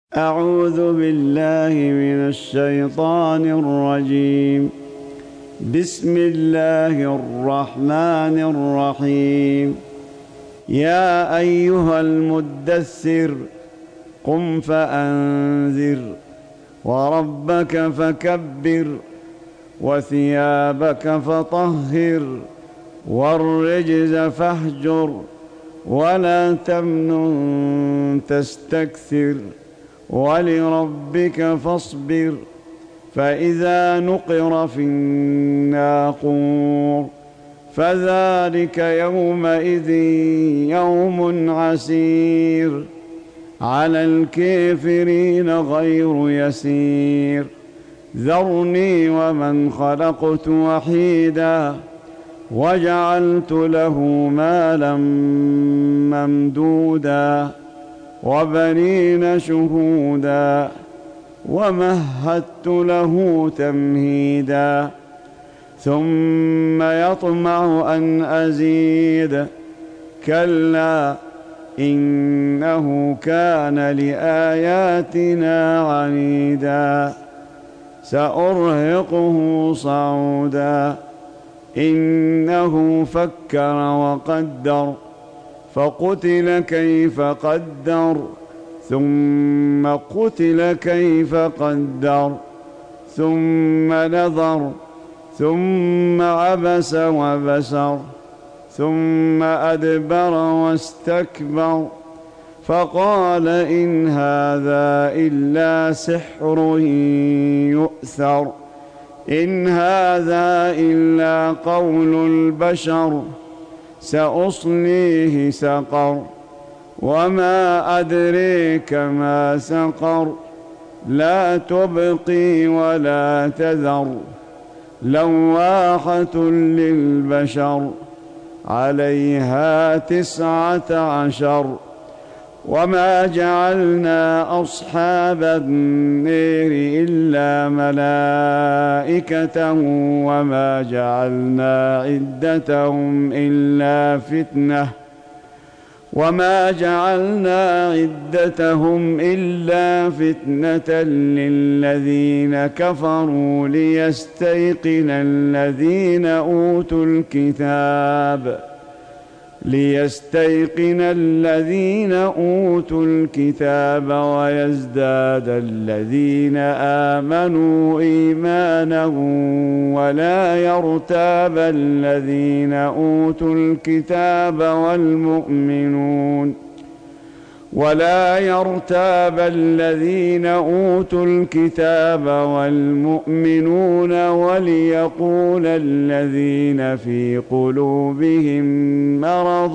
أعوذ بالله من الشيطان الرجيم. بسم الله الرحمن الرحيم. يا أيها المدثر قم فأنذر وربك فكبر وثيابك فطهر والرجز فاهجر ولا تمنن تستكثر ولربك فاصبر. فإذا نقر في الناقور فذلك يومئذ يوم عسير على الكافرين غير يسير. ذرني ومن خلقت وحيدا وجعلت له مالا ممدودا وبنين شهودا ومهدت له تمهيدا ثم يطمع أن أزيد كلا إنه كان لآياتنا عنيدا سأرهقه صعودا إنه فكر وقدر فقتل كيف قدر ثم قتل كيف قدر ثم نظر ثم عبس وبسر ثم أدبر واستكبر فقال إن هذا إلا سحر يؤثر إن هذا إلا قول البشر سأصليه سقر وما أدريك ما سقر لا تبقي ولا تذر لواحة للبشر عليها 19 وما جعلنا أصحاب النار إلا ملائكة وما جعلنا عدتهم إلا فتنة للذين كفروا ليستيقن الذين أوتوا الكتاب ويزداد الذين آمنوا إيمانا ولا يرتاب الذين أوتوا الكتاب والمؤمنون وليقول الذين في قلوبهم مرض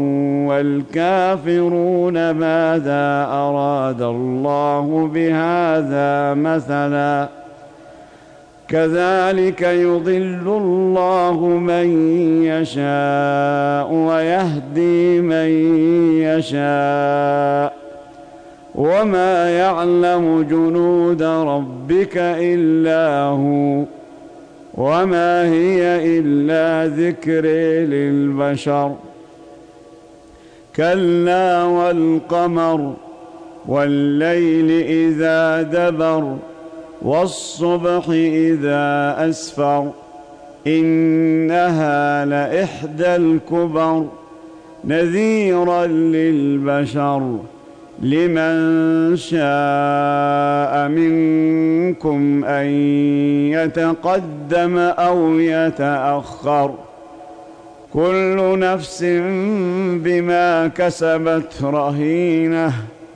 والكافرون ماذا أراد الله بهذا مثلا كذلك يضل الله من يشاء ويهدي من يشاء وما يعلم جنود ربك إلا هو وما هي إلا ذكر للبشر. كلا والقمر والليل إذا دبر والصبح إذا أسفر إنها لإحدى الكبر نذيرا للبشر لمن شاء منكم أن يتقدم أو يتأخر كل نفس بما كسبت رهينة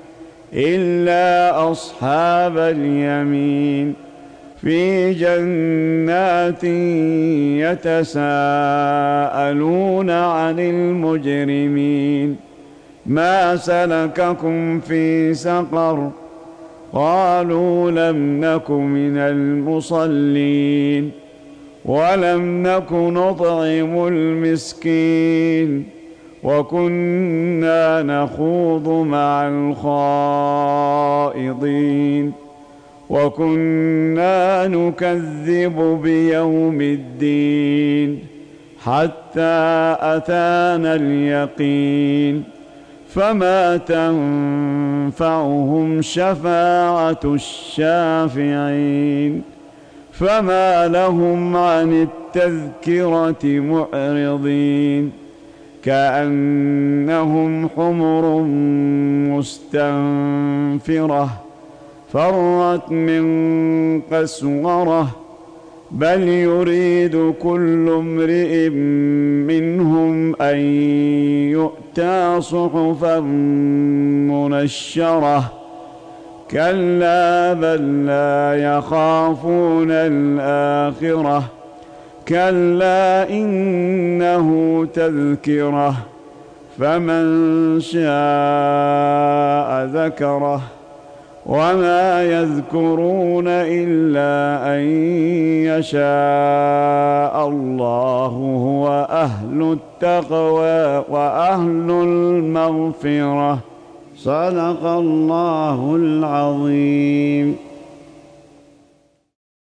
إلا أصحاب اليمين في جنات يتساءلون عن المجرمين ما سلككم في سقر قالوا لم نك من المصلين ولم نك نطعم المسكين وكنا نخوض مع الخائضين وكنا نكذب بيوم الدين حتى أتانا اليقين فما تنفعهم شفاعة الشافعين فما لهم عن التذكرة معرضين كأنهم حمر مستنفرة فرت من قسورة بل يريد كل امرئ منهم أن يؤتى صحفا منشرة كلا بل لا يخافون الآخرة كلا إنه تذكرة فمن شاء ذكره وما يذكرون إلا أن يشاء الله هو أهل التقوى وأهل المغفرة صدق الله العظيم.